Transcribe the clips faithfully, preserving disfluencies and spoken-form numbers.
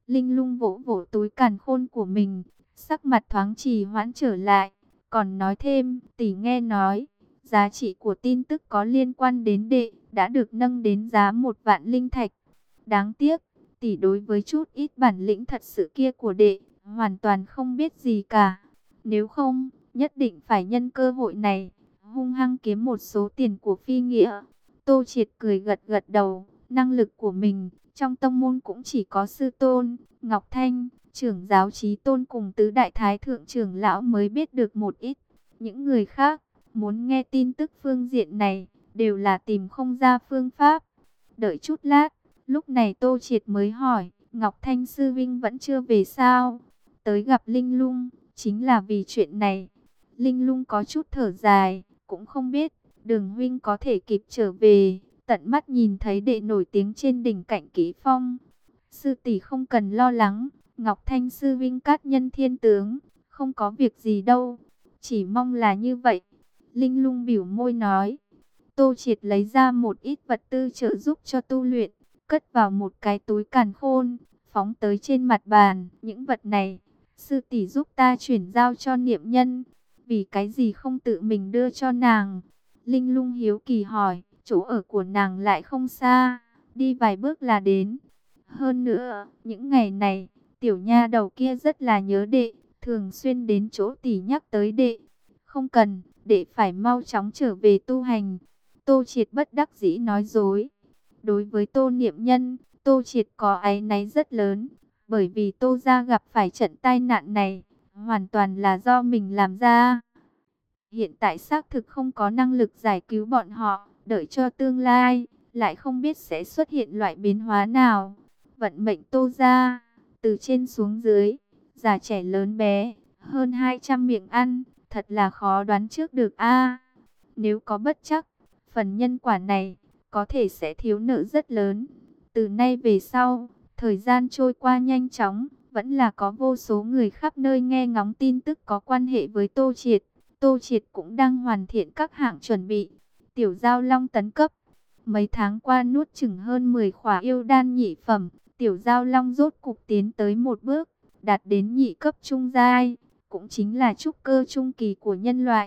Linh Lung vỗ vỗ túi càn khôn của mình, sắc mặt thoáng trì hoãn trở lại, còn nói thêm, tỷ nghe nói, giá trị của tin tức có liên quan đến đệ đã được nâng đến giá một vạn linh thạch. Đáng tiếc, tỷ đối với chút ít bản lĩnh thật sự kia của đệ, hoàn toàn không biết gì cả. Nếu không, nhất định phải nhân cơ hội này, hung hăng kiếm một số tiền của phi nghĩa. Tô Triệt cười gật gật đầu, năng lực của mình, trong tông môn cũng chỉ có sư tôn, Ngọc Thanh, trưởng giáo Chí Tôn cùng tứ đại thái thượng trưởng lão mới biết được một ít. Những người khác, muốn nghe tin tức phương diện này, đều là tìm không ra phương pháp. Đợi chút lát, lúc này Tô Triệt mới hỏi, Ngọc Thanh sư vinh vẫn chưa về sao? Tới gặp Linh Lung, chính là vì chuyện này. Linh Lung có chút thở dài, cũng không biết, Đường huynh có thể kịp trở về, tận mắt nhìn thấy đệ nổi tiếng trên đỉnh Cạnh Kỷ Phong. Sư tỷ không cần lo lắng, Ngọc Thanh sư vinh cát nhân thiên tướng, không có việc gì đâu, chỉ mong là như vậy. Linh Lung bĩu môi nói. Tô Triệt lấy ra một ít vật tư trợ giúp cho tu luyện, cất vào một cái túi càn khôn, phóng tới trên mặt bàn. Những vật này, sư tỷ giúp ta chuyển giao cho niệm nhân, vì cái gì không tự mình đưa cho nàng? Linh Lung hiếu kỳ hỏi, chỗ ở của nàng lại không xa, đi vài bước là đến. Hơn nữa, những ngày này, tiểu nha đầu kia rất là nhớ đệ, thường xuyên đến chỗ tỷ nhắc tới đệ. Không cần, đệ phải mau chóng trở về tu hành. Tô Triệt bất đắc dĩ nói dối. Đối với Tô Niệm Nhân, Tô Triệt có áy náy rất lớn, bởi vì Tô gia gặp phải trận tai nạn này, hoàn toàn là do mình làm ra. Hiện tại xác thực không có năng lực giải cứu bọn họ, đợi cho tương lai, lại không biết sẽ xuất hiện loại biến hóa nào. Vận mệnh Tô gia, từ trên xuống dưới, già trẻ lớn bé, hơn hai trăm miệng ăn, thật là khó đoán trước được a. Nếu có bất trắc, phần nhân quả này có thể sẽ thiếu nợ rất lớn. Từ nay về sau, thời gian trôi qua nhanh chóng, vẫn là có vô số người khắp nơi nghe ngóng tin tức có quan hệ với Tô Triệt. Tô Triệt cũng đang hoàn thiện các hạng chuẩn bị. Tiểu Giao Long tấn cấp. Mấy tháng qua nuốt chừng hơn mười khỏa yêu đan nhị phẩm, Tiểu Giao Long rốt cục tiến tới một bước, đạt đến nhị cấp trung giai, cũng chính là trúc cơ trung kỳ của nhân loại.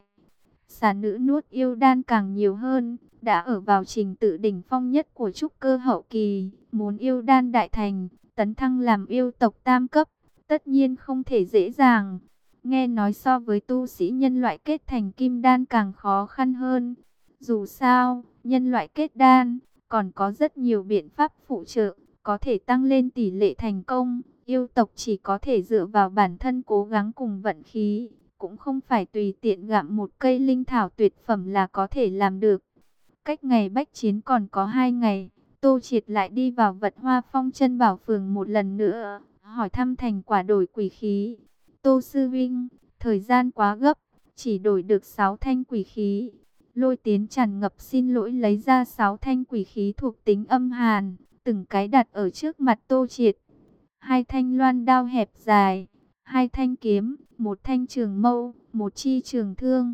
Xà nữ nuốt yêu đan càng nhiều hơn, đã ở vào trình tự đỉnh phong nhất của trúc cơ hậu kỳ, muốn yêu đan đại thành, tấn thăng làm yêu tộc tam cấp, tất nhiên không thể dễ dàng. Nghe nói so với tu sĩ nhân loại kết thành kim đan càng khó khăn hơn. Dù sao, nhân loại kết đan, còn có rất nhiều biện pháp phụ trợ, có thể tăng lên tỷ lệ thành công. Yêu tộc chỉ có thể dựa vào bản thân cố gắng cùng vận khí, cũng không phải tùy tiện gặm một cây linh thảo tuyệt phẩm là có thể làm được. Cách ngày bách chiến còn có hai ngày, Tô Triệt lại đi vào Vật Hoa Phong Chân Bảo Phường một lần nữa, hỏi thăm thành quả đổi quỷ khí. Tô sư vinh, thời gian quá gấp, chỉ đổi được sáu thanh quỷ khí. Lôi Tiến tràn ngập xin lỗi lấy ra sáu thanh quỷ khí thuộc tính âm hàn, từng cái đặt ở trước mặt Tô Triệt. Hai thanh loan đao hẹp dài, hai thanh kiếm, một thanh trường mâu, một chi trường thương.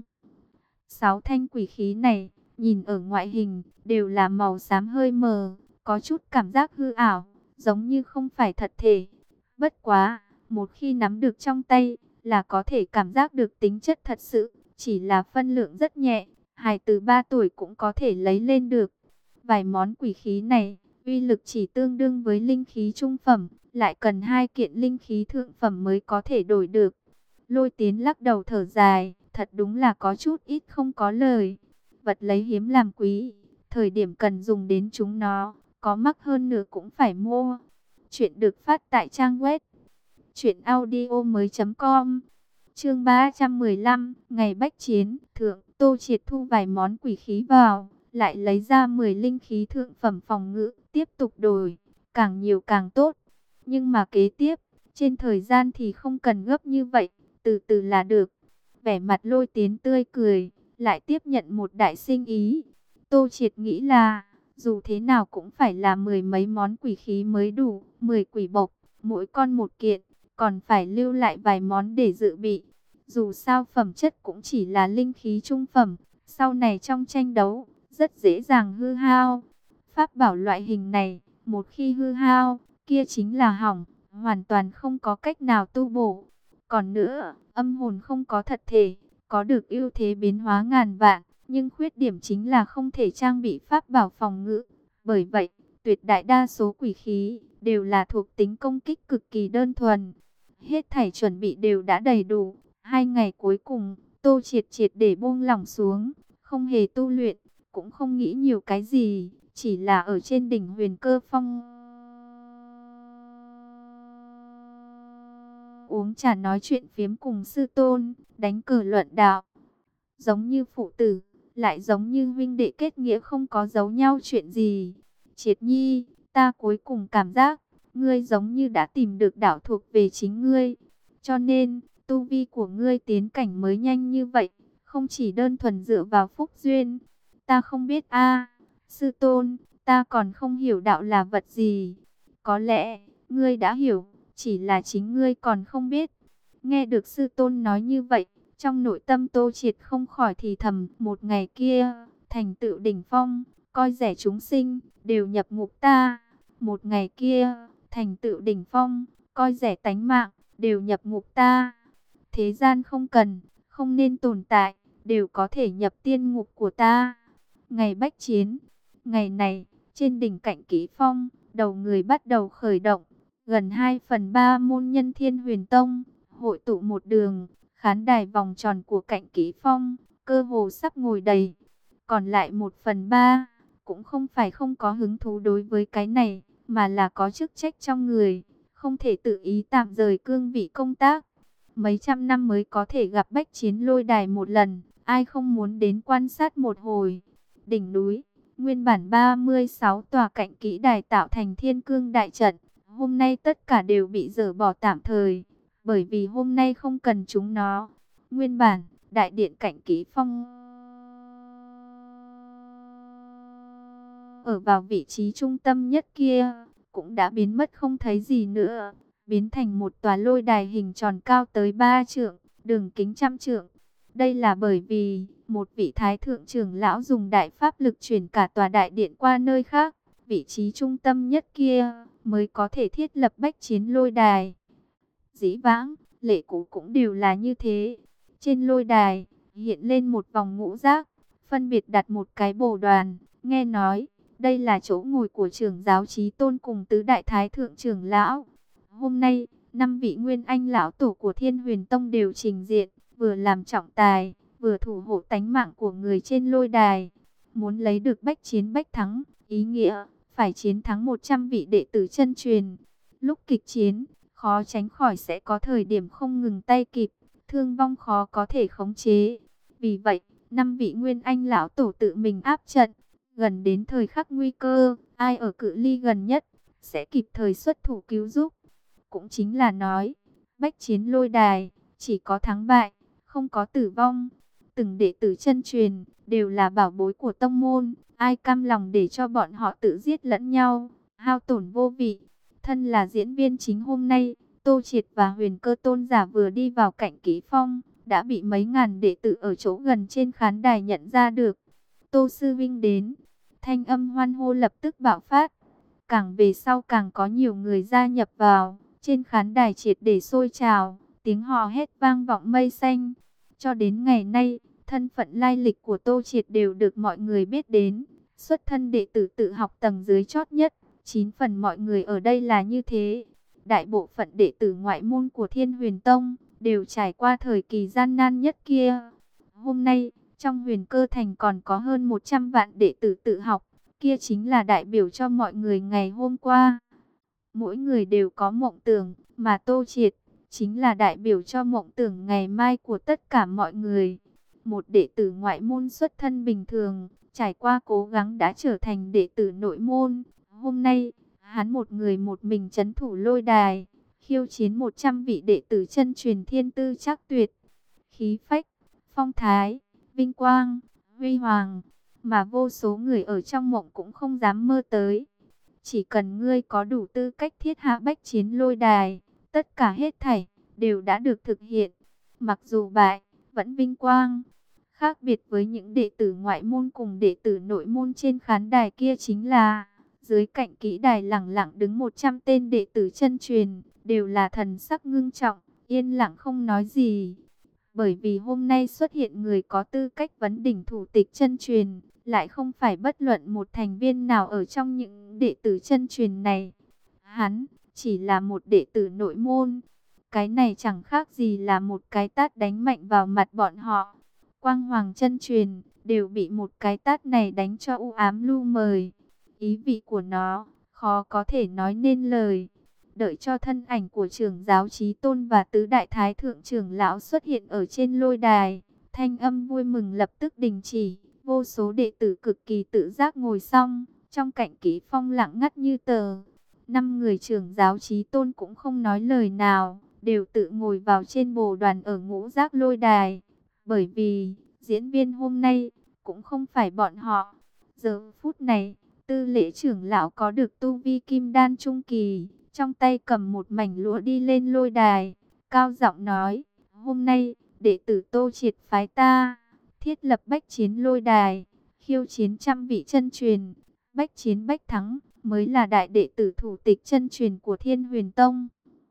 Sáu thanh quỷ khí này, nhìn ở ngoại hình, đều là màu xám hơi mờ, có chút cảm giác hư ảo, giống như không phải thật thể. Bất quá, một khi nắm được trong tay, là có thể cảm giác được tính chất thật sự, chỉ là phân lượng rất nhẹ, hài từ ba tuổi cũng có thể lấy lên được. Vài món quỷ khí này, uy lực chỉ tương đương với linh khí trung phẩm, lại cần hai kiện linh khí thượng phẩm mới có thể đổi được. Lôi Tiến lắc đầu thở dài, thật đúng là có chút ít không có lời. Vật lấy hiếm làm quý, thời điểm cần dùng đến chúng nó, có mắc hơn nữa cũng phải mua. Chuyện được phát tại trang web truyện audio mới com. Chương ba trăm mười lăm, ngày bách chiến, thượng, Tô Triệt thu vài món quỷ khí vào, lại lấy ra mười linh khí thượng phẩm phòng ngự, tiếp tục đổi, càng nhiều càng tốt. Nhưng mà kế tiếp, trên thời gian thì không cần gấp như vậy, từ từ là được. Vẻ mặt Lôi Tiến tươi cười, lại tiếp nhận một đại sinh ý. Tô Triệt nghĩ là, dù thế nào cũng phải là mười mấy món quỷ khí mới đủ, mười quỷ bộc, mỗi con một kiện, còn phải lưu lại vài món để dự bị. Dù sao phẩm chất cũng chỉ là linh khí trung phẩm, sau này trong tranh đấu, rất dễ dàng hư hao. Pháp bảo loại hình này, một khi hư hao, kia chính là hỏng, hoàn toàn không có cách nào tu bổ. Còn nữa, âm hồn không có thật thể, có được ưu thế biến hóa ngàn vạn, nhưng khuyết điểm chính là không thể trang bị pháp bảo phòng ngự. Bởi vậy, tuyệt đại đa số quỷ khí đều là thuộc tính công kích cực kỳ đơn thuần. Hết thảy chuẩn bị đều đã đầy đủ. Hai ngày cuối cùng, Tô Triệt triệt để buông lỏng xuống, không hề tu luyện, cũng không nghĩ nhiều cái gì, chỉ là ở trên đỉnh Huyền Cơ Phong uống trà nói chuyện phiếm cùng sư tôn, đánh cờ luận đạo. Giống như phụ tử, lại giống như huynh đệ kết nghĩa không có giấu nhau chuyện gì. Triệt Nhi, ta cuối cùng cảm giác, ngươi giống như đã tìm được đạo thuộc về chính ngươi. Cho nên, tu vi của ngươi tiến cảnh mới nhanh như vậy, không chỉ đơn thuần dựa vào phúc duyên. Ta không biết a, sư tôn, ta còn không hiểu đạo là vật gì. Có lẽ, ngươi đã hiểu, chỉ là chính ngươi còn không biết. Nghe được sư tôn nói như vậy, trong nội tâm Tô Triệt không khỏi thì thầm, một ngày kia, thành tựu đỉnh phong, coi rẻ chúng sinh, đều nhập ngục ta. Một ngày kia, thành tựu đỉnh phong, coi rẻ tánh mạng, đều nhập ngục ta. Thế gian không cần, không nên tồn tại, đều có thể nhập tiên ngục của ta. Ngày bách chiến, ngày này, trên đỉnh Cạnh Kỹ Phong, đầu người bắt đầu khởi động. Gần hai phần ba môn nhân Thiên Huyền Tông, hội tụ một đường, khán đài vòng tròn của Cạnh Kỹ Phong, cơ hồ sắp ngồi đầy. Còn lại một phần ba, cũng không phải không có hứng thú đối với cái này, mà là có chức trách trong người, không thể tự ý tạm rời cương vị công tác. Mấy trăm năm mới có thể gặp bách chiến lôi đài một lần, ai không muốn đến quan sát một hồi. Đỉnh núi, nguyên bản ba mươi sáu tòa Cạnh Kỹ đài tạo thành thiên cương đại trận, hôm nay tất cả đều bị dỡ bỏ tạm thời, bởi vì hôm nay không cần chúng nó. Nguyên bản, đại điện Cạnh Kỹ Phong ở vào vị trí trung tâm nhất kia, cũng đã biến mất không thấy gì nữa, biến thành một tòa lôi đài hình tròn cao tới ba trượng, đường kính trăm trượng. Đây là bởi vì, một vị thái thượng trưởng lão dùng đại pháp lực chuyển cả tòa đại điện qua nơi khác, vị trí trung tâm nhất kia, mới có thể thiết lập bách chiến lôi đài. Dĩ vãng, lệ cũ cũng đều là như thế. Trên lôi đài, hiện lên một vòng ngũ giác, phân biệt đặt một cái bồ đoàn. Nghe nói, đây là chỗ ngồi của trưởng giáo Chí Tôn cùng tứ đại thái thượng trưởng lão. Hôm nay, năm vị nguyên anh lão tổ của Thiên Huyền Tông đều trình diện, vừa làm trọng tài, vừa thủ hộ tánh mạng của người trên lôi đài. Muốn lấy được bách chiến bách thắng, ý nghĩa phải chiến thắng một trăm vị đệ tử chân truyền. Lúc kịch chiến, khó tránh khỏi sẽ có thời điểm không ngừng tay kịp, thương vong khó có thể khống chế. Vì vậy, năm vị nguyên anh lão tổ tự mình áp trận, gần đến thời khắc nguy cơ, ai ở cự ly gần nhất, sẽ kịp thời xuất thủ cứu giúp. Cũng chính là nói, bách chiến lôi đài, chỉ có thắng bại, không có tử vong. Từng đệ tử chân truyền, đều là bảo bối của tông môn, ai cam lòng để cho bọn họ tự giết lẫn nhau, hao tổn vô vị. Thân là diễn viên chính hôm nay, Tô Triệt và Huyền Cơ tôn giả vừa đi vào Cạnh Kỹ Phong, đã bị mấy ngàn đệ tử ở chỗ gần trên khán đài nhận ra được. Tô sư vinh đến, thanh âm hoan hô lập tức bạo phát. Càng về sau càng có nhiều người gia nhập vào, trên khán đài triệt để sôi trào, tiếng hò hét vang vọng mây xanh. Cho đến ngày nay, thân phận lai lịch của Tô Triệt đều được mọi người biết đến. Xuất thân đệ tử tự học tầng dưới chót nhất, chín phần mọi người ở đây là như thế. Đại bộ phận đệ tử ngoại môn của Thiên Huyền Tông đều trải qua thời kỳ gian nan nhất kia. Hôm nay, trong Huyền Cơ Thành còn có hơn một trăm vạn đệ tử tự học, kia chính là đại biểu cho mọi người ngày hôm qua. Mỗi người đều có mộng tưởng, mà Tô Triệt chính là đại biểu cho mộng tưởng ngày mai của tất cả mọi người. Một đệ tử ngoại môn xuất thân bình thường, trải qua cố gắng đã trở thành đệ tử nội môn. Hôm nay, hắn một người một mình trấn thủ lôi đài, khiêu chiến một trăm vị đệ tử chân truyền thiên tư chắc tuyệt. Khí phách, phong thái, vinh quang, huy hoàng, mà vô số người ở trong mộng cũng không dám mơ tới. Chỉ cần ngươi có đủ tư cách thiết hạ bách chiến lôi đài, tất cả hết thảy đều đã được thực hiện. Mặc dù bại, vẫn vinh quang. Khác biệt với những đệ tử ngoại môn cùng đệ tử nội môn trên khán đài kia chính là, dưới Cạnh Kỹ đài lẳng lặng đứng một trăm tên đệ tử chân truyền, đều là thần sắc ngưng trọng, yên lặng không nói gì. Bởi vì hôm nay xuất hiện người có tư cách vấn đỉnh thủ tịch chân truyền, lại không phải bất luận một thành viên nào ở trong những đệ tử chân truyền này. Hắn chỉ là một đệ tử nội môn. Cái này chẳng khác gì là một cái tát đánh mạnh vào mặt bọn họ. Quang hoàng chân truyền đều bị một cái tát này đánh cho u ám lu mờ. Ý vị của nó khó có thể nói nên lời. Đợi cho thân ảnh của trưởng giáo Chí Tôn và tứ đại thái thượng trưởng lão xuất hiện ở trên lôi đài, thanh âm vui mừng lập tức đình chỉ. Vô số đệ tử cực kỳ tự giác ngồi xong, trong cảnh Kỷ Phong lặng ngắt như tờ. Năm người trưởng giáo Chí Tôn cũng không nói lời nào, đều tự ngồi vào trên bồ đoàn ở ngũ giác lôi đài. Bởi vì diễn viên hôm nay cũng không phải bọn họ. Giờ phút này, Tư Lễ trưởng lão có được tu vi kim đan trung kỳ, trong tay cầm một mảnh lụa đi lên lôi đài, cao giọng nói: "Hôm nay, đệ tử Tô Triệt phái ta thiết lập bách chiến lôi đài, khiêu chiến trăm vị chân truyền, bách chiến bách thắng, mới là đại đệ tử thủ tịch chân truyền của Thiên Huyền Tông."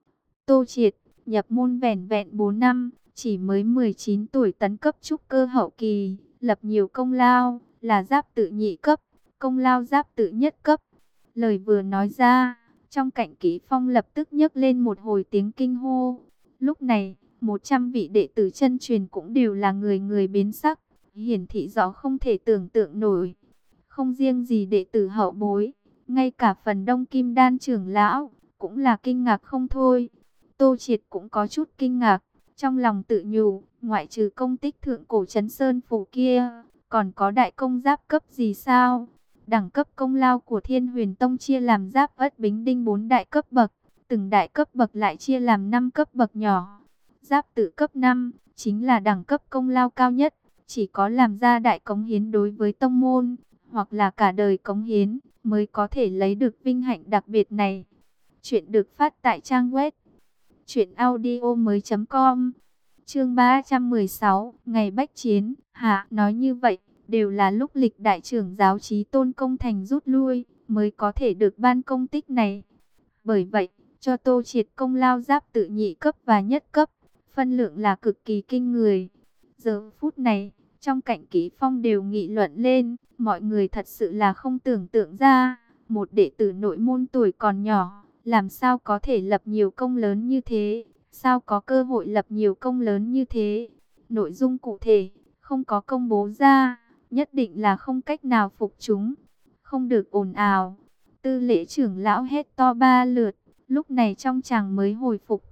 Tô Triệt nhập môn vẻn vẹn bốn năm, chỉ mới mười chín tuổi tấn cấp trúc cơ hậu kỳ, lập nhiều công lao, là giáp tự nhị cấp, công lao giáp tự nhất cấp. Lời vừa nói ra, trong cảnh Kỷ Phong lập tức nhấc lên một hồi tiếng kinh hô. Lúc này, một trăm vị đệ tử chân truyền cũng đều là người người biến sắc, hiển thị rõ không thể tưởng tượng nổi. Không riêng gì đệ tử hậu bối, ngay cả phần đông kim đan trưởng lão cũng là kinh ngạc không thôi. Tô Triệt cũng có chút kinh ngạc, trong lòng tự nhủ, ngoại trừ công tích thượng cổ trấn sơn phủ kia, còn có đại công giáp cấp gì sao? Đẳng cấp công lao của Thiên Huyền Tông chia làm giáp ất bính đinh bốn đại cấp bậc, từng đại cấp bậc lại chia làm năm cấp bậc nhỏ. Giáp tự cấp năm chính là đẳng cấp công lao cao nhất, chỉ có làm ra đại cống hiến đối với tông môn, hoặc là cả đời cống hiến, mới có thể lấy được vinh hạnh đặc biệt này. Chuyện được phát tại trang web truyện audio mới com. Chương ba trăm mười sáu, ngày bách chiến. Hạ nói như vậy, đều là lúc lịch đại trưởng giáo Chí Tôn công thành rút lui, mới có thể được ban công tích này. Bởi vậy, cho Tô Triệt công lao giáp tự nhị cấp và nhất cấp, phân lượng là cực kỳ kinh người. Giờ phút này, trong cảnh Kỷ Phong đều nghị luận lên, mọi người thật sự là không tưởng tượng ra, một đệ tử nội môn tuổi còn nhỏ, làm sao có thể lập nhiều công lớn như thế, sao có cơ hội lập nhiều công lớn như thế. Nội dung cụ thể, không có công bố ra, nhất định là không cách nào phục chúng, không được ồn ào. Tư Lễ trưởng lão hét to ba lượt, lúc này trong tràng mới hồi phục.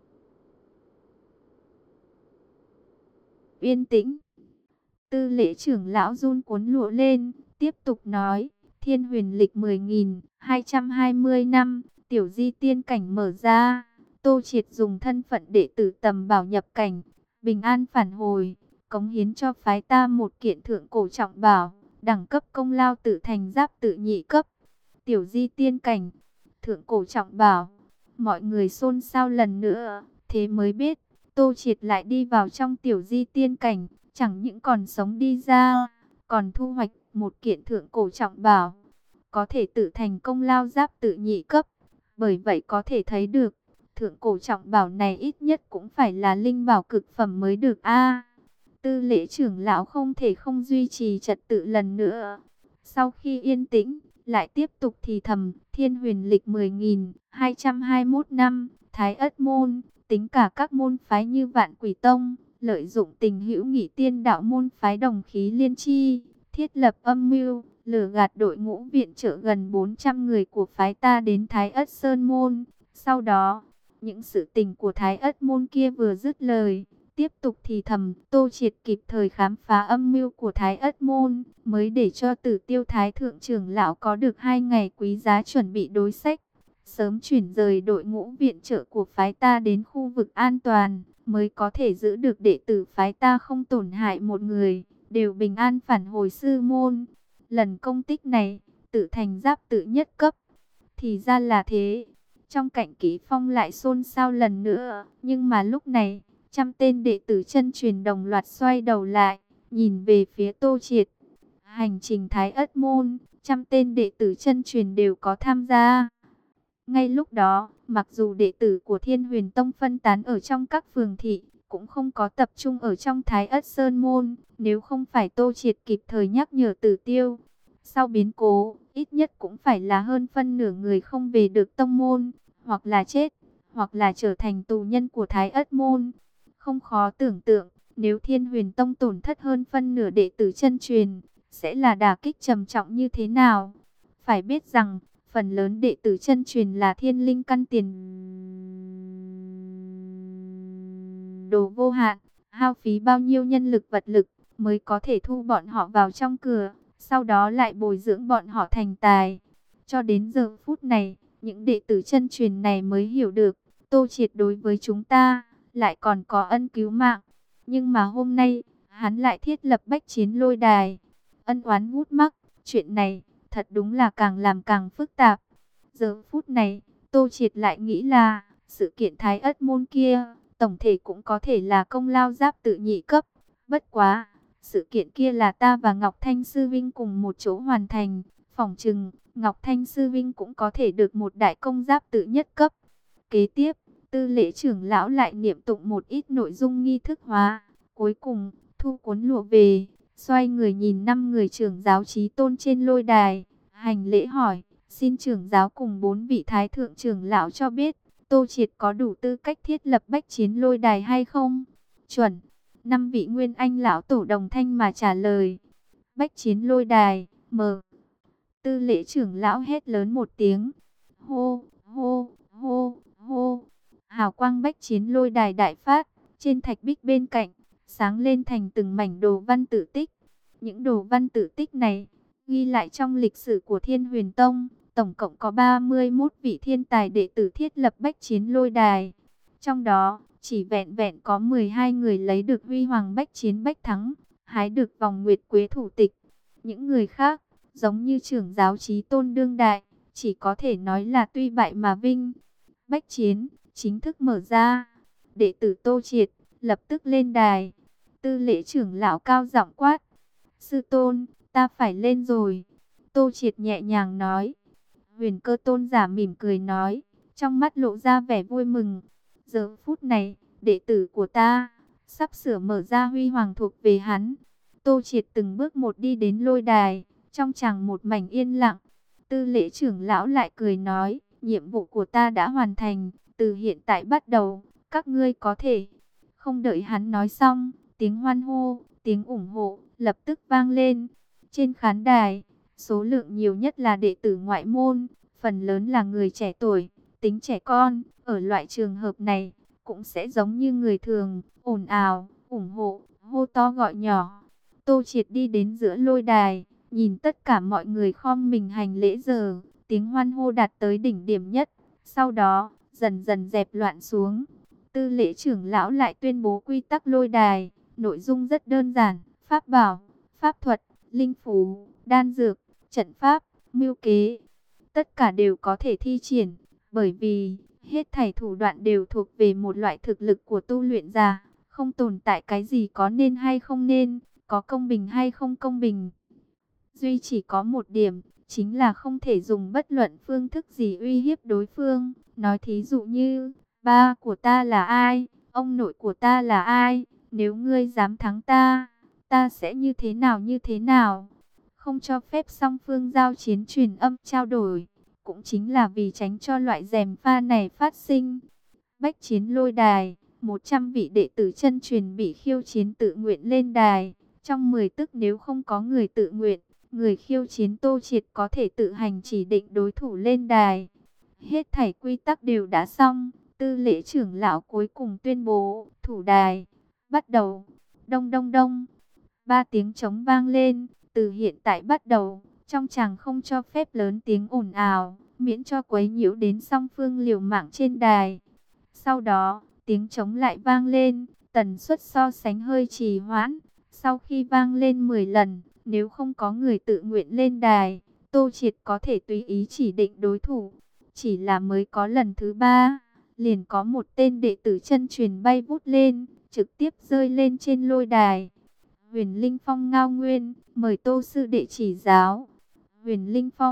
Yên tĩnh. Tư Lễ trưởng lão run cuốn lụa lên, tiếp tục nói: Thiên huyền lịch mười nghìn hai trăm hai mươi năm, tiểu di tiên cảnh mở ra. Tô Triệt dùng thân phận đệ tử tầm bảo nhập cảnh, bình an phản hồi, cống hiến cho phái ta một kiện thượng cổ trọng bảo, đẳng cấp công lao tự thành giáp tự nhị cấp. Tiểu di tiên cảnh, thượng cổ trọng bảo, mọi người xôn xao lần nữa, thế mới biết, Tô Triệt lại đi vào trong tiểu di tiên cảnh, chẳng những còn sống đi ra, còn thu hoạch một kiện thượng cổ trọng bảo, có thể tự thành công lao giáp tự nhị cấp. Bởi vậy có thể thấy được, thượng cổ trọng bảo này ít nhất cũng phải là linh bảo cực phẩm mới được a. Tư Lễ trưởng lão không thể không duy trì trật tự lần nữa. Sau khi yên tĩnh, lại tiếp tục thì thầm: Thiên huyền lịch mười nghìn hai trăm hai mươi mốt năm, Thái Ất môn, tính cả các môn phái như Vạn Quỷ Tông, lợi dụng tình hữu nghị tiên đạo môn phái đồng khí liên chi, thiết lập âm mưu, lừa gạt đội ngũ viện trợ gần bốn trăm người của phái ta đến Thái Ất Sơn môn. Sau đó, những sự tình của Thái Ất môn kia vừa dứt lời, tiếp tục thì thầm, Tô Triệt kịp thời khám phá âm mưu của Thái Ất môn, mới để cho Tử Tiêu Thái thượng trưởng lão có được hai ngày quý giá chuẩn bị đối sách, sớm chuyển rời đội ngũ viện trợ của phái ta đến khu vực an toàn, mới có thể giữ được đệ tử phái ta không tổn hại một người, đều bình an phản hồi sư môn. Lần công tích này, tự thành giáp tự nhất cấp. Thì ra là thế. Trong cảnh Kỷ Phong lại xôn xao lần nữa, nhưng mà lúc này, trăm tên đệ tử chân truyền đồng loạt xoay đầu lại, nhìn về phía Tô Triệt. Hành trình Thái Ất môn, trăm tên đệ tử chân truyền đều có tham gia. Ngay lúc đó, mặc dù đệ tử của Thiên Huyền Tông phân tán ở trong các phường thị, cũng không có tập trung ở trong Thái Ất Sơn Môn, nếu không phải Tô Triệt kịp thời nhắc nhở Tử Tiêu. Sau biến cố, ít nhất cũng phải là hơn phân nửa người không về được tông môn, hoặc là chết, hoặc là trở thành tù nhân của Thái Ất Môn. Không khó tưởng tượng, nếu Thiên Huyền Tông tổn thất hơn phân nửa đệ tử chân truyền, sẽ là đả kích trầm trọng như thế nào. Phải biết rằng, phần lớn đệ tử chân truyền là thiên linh căn tiền đồ vô hạn, hao phí bao nhiêu nhân lực vật lực mới có thể thu bọn họ vào trong cửa, sau đó lại bồi dưỡng bọn họ thành tài. Cho đến giờ phút này, những đệ tử chân truyền này mới hiểu được, Tô Triệt đối với chúng ta lại còn có ân cứu mạng. Nhưng mà hôm nay, hắn lại thiết lập bách chiến lôi đài. Ân oán ngút mắc, chuyện này thật đúng là càng làm càng phức tạp. Giờ phút này, Tô Triệt lại nghĩ là sự kiện Thái Ất Môn kia, tổng thể cũng có thể là công lao Giáp Tự nhị cấp. Bất quá, sự kiện kia là ta và Ngọc Thanh Sư Vinh cùng một chỗ hoàn thành. Phỏng chừng, Ngọc Thanh Sư Vinh cũng có thể được một đại công Giáp Tự nhất cấp. Kế tiếp, Tư Lễ trưởng lão lại niệm tụng một ít nội dung nghi thức hóa. Cuối cùng, thu cuốn lụa về, xoay người nhìn năm người trưởng giáo chí tôn trên lôi đài, hành lễ hỏi, xin trưởng giáo cùng bốn vị thái thượng trưởng lão cho biết, Tô Triệt có đủ tư cách thiết lập bách chiến lôi đài hay không? Chuẩn, năm vị nguyên anh lão tổ đồng thanh mà trả lời. Bách chiến lôi đài, mờ. Tư Lễ trưởng lão hét lớn một tiếng. Hô, hô, hô, hô. Hào quang bách chiến lôi đài đại phát, trên thạch bích bên cạnh, sáng lên thành từng mảnh đồ văn tự tích. Những đồ văn tự tích này, ghi lại trong lịch sử của Thiên Huyền Tông, tổng cộng có ba mươi mốt vị thiên tài đệ tử thiết lập bách chiến lôi đài. Trong đó, chỉ vẹn vẹn có mười hai người lấy được huy hoàng bách chiến bách thắng, hái được vòng nguyệt quế thủ tịch. Những người khác, giống như trưởng giáo chí tôn đương đại, chỉ có thể nói là tuy bại mà vinh. Bách chiến chính thức mở ra. Đệ tử Tô Triệt lập tức lên đài. Tư Lễ trưởng lão cao giọng quát: sư tôn, ta phải lên rồi. Tô Triệt nhẹ nhàng nói. Huyền Cơ tôn giả mỉm cười nói, trong mắt lộ ra vẻ vui mừng. Giờ phút này, đệ tử của ta sắp sửa mở ra huy hoàng thuộc về hắn. Tô Triệt từng bước một đi đến lôi đài, trong chàng một mảnh yên lặng. Tư Lễ trưởng lão lại cười nói, nhiệm vụ của ta đã hoàn thành, từ hiện tại bắt đầu, các ngươi có thể. Không đợi hắn nói xong, tiếng hoan hô, tiếng ủng hộ lập tức vang lên. Trên khán đài, số lượng nhiều nhất là đệ tử ngoại môn, phần lớn là người trẻ tuổi, tính trẻ con. Ở loại trường hợp này, cũng sẽ giống như người thường, ồn ào, ủng hộ, hô to gọi nhỏ. Tô Triệt đi đến giữa lôi đài, nhìn tất cả mọi người khom mình hành lễ giờ, tiếng hoan hô đạt tới đỉnh điểm nhất. Sau đó, dần dần dẹp loạn xuống. Tư Lễ trưởng lão lại tuyên bố quy tắc lôi đài, nội dung rất đơn giản, pháp bảo, pháp thuật, linh phù, đan dược, trận pháp, mưu kế, tất cả đều có thể thi triển, bởi vì hết thảy thủ đoạn đều thuộc về một loại thực lực của tu luyện giả, không tồn tại cái gì có nên hay không nên, có công bình hay không công bình. Duy chỉ có một điểm, chính là không thể dùng bất luận phương thức gì uy hiếp đối phương. Nói thí dụ như, ba của ta là ai, ông nội của ta là ai, nếu ngươi dám thắng ta, ta sẽ như thế nào như thế nào. Không cho phép song phương giao chiến truyền âm trao đổi, cũng chính là vì tránh cho loại gièm pha này phát sinh. Bách chiến lôi đài, một trăm vị đệ tử chân truyền bị khiêu chiến tự nguyện lên đài. Trong mười tức nếu không có người tự nguyện, người khiêu chiến Tô Triệt có thể tự hành chỉ định đối thủ lên đài. Hết thảy quy tắc đều đã xong, Tư Lễ trưởng lão cuối cùng tuyên bố, thủ đài, bắt đầu. Đông đông đông, ba tiếng trống vang lên, từ hiện tại bắt đầu, trong tràng không cho phép lớn tiếng ồn ào, miễn cho quấy nhiễu đến song phương liều mạng trên đài. Sau đó, tiếng trống lại vang lên, tần suất so sánh hơi trì hoãn. Sau khi vang lên mười lần, nếu không có người tự nguyện lên đài, Tô Triệt có thể tùy ý chỉ định đối thủ. Chỉ là mới có lần thứ ba, liền có một tên đệ tử chân truyền bay vút lên, trực tiếp rơi lên trên lôi đài. Huyền Linh Phong ngao nguyên, mời Tô sư đệ chỉ giáo. Huyền Linh Phong,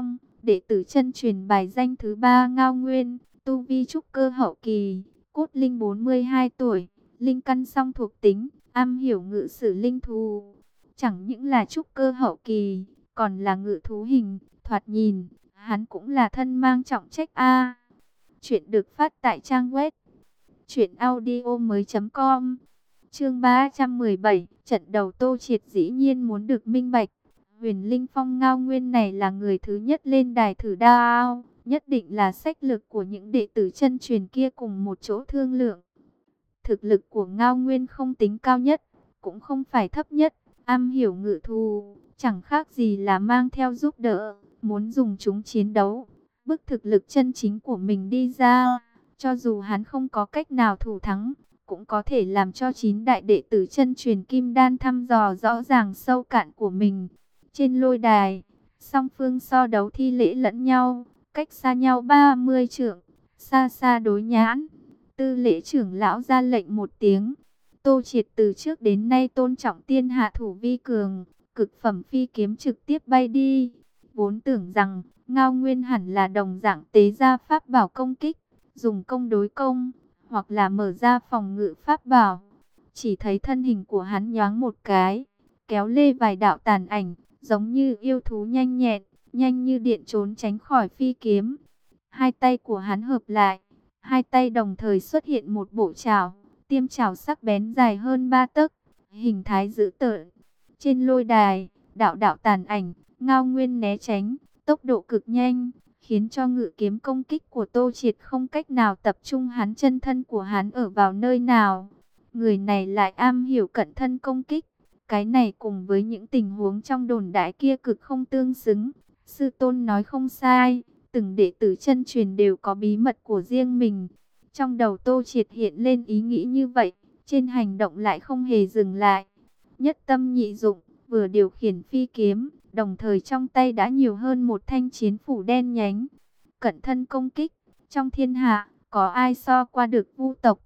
đệ tử chân truyền bài danh thứ ba Ngao Nguyên, tu vi trúc cơ hậu kỳ, cốt linh bốn mươi hai tuổi, linh căn song thuộc tính, am hiểu ngự sử linh thú. Chẳng những là trúc cơ hậu kỳ, còn là ngự thú hình, thoạt nhìn, hắn cũng là thân mang trọng trách a. Chuyện được phát tại trang web truyện audio mới.com. Chương ba trăm mười bảy, trận đầu Tô Triệt dĩ nhiên muốn được minh bạch. Huyền Linh Phong Ngao Nguyên này là người thứ nhất lên đài thử đao, nhất định là sách lực của những đệ tử chân truyền kia cùng một chỗ thương lượng. Thực lực của Ngao Nguyên không tính cao nhất, cũng không phải thấp nhất, am hiểu ngự thú, chẳng khác gì là mang theo giúp đỡ, muốn dùng chúng chiến đấu, bức thực lực chân chính của mình đi ra, cho dù hắn không có cách nào thủ thắng, cũng có thể làm cho chín đại đệ tử chân truyền Kim Đan thăm dò rõ ràng sâu cạn của mình. Trên lôi đài, song phương so đấu thi lễ lẫn nhau, cách xa nhau ba mươi trượng, xa xa đối nhãn. Tư lễ trưởng lão ra lệnh một tiếng. Tô Triệt từ trước đến nay tôn trọng tiên hạ thủ vi cường, cực phẩm phi kiếm trực tiếp bay đi. Vốn tưởng rằng Ngao Nguyên hẳn là đồng dạng tế ra pháp bảo công kích, dùng công đối công, hoặc là mở ra phòng ngự pháp bảo. Chỉ thấy thân hình của hắn nhoáng một cái, kéo lê vài đạo tàn ảnh, giống như yêu thú nhanh nhẹn, nhanh như điện trốn tránh khỏi phi kiếm. Hai tay của hắn hợp lại, hai tay đồng thời xuất hiện một bộ chảo, tiêm chảo sắc bén dài hơn ba tấc, hình thái dữ tợn. Trên lôi đài, đạo đạo tàn ảnh, Ngao Nguyên né tránh, tốc độ cực nhanh, khiến cho ngự kiếm công kích của Tô Triệt không cách nào tập trung hắn chân thân của hắn ở vào nơi nào. Người này lại am hiểu cận thân công kích. Cái này cùng với những tình huống trong đồn đại kia cực không tương xứng. Sư tôn nói không sai, từng đệ tử chân truyền đều có bí mật của riêng mình. Trong đầu Tô Triệt hiện lên ý nghĩ như vậy, trên hành động lại không hề dừng lại. Nhất tâm nhị dụng, vừa điều khiển phi kiếm, đồng thời trong tay đã nhiều hơn một thanh chiến phủ đen nhánh. Cận thân công kích, trong thiên hạ, có ai so qua được Vu tộc.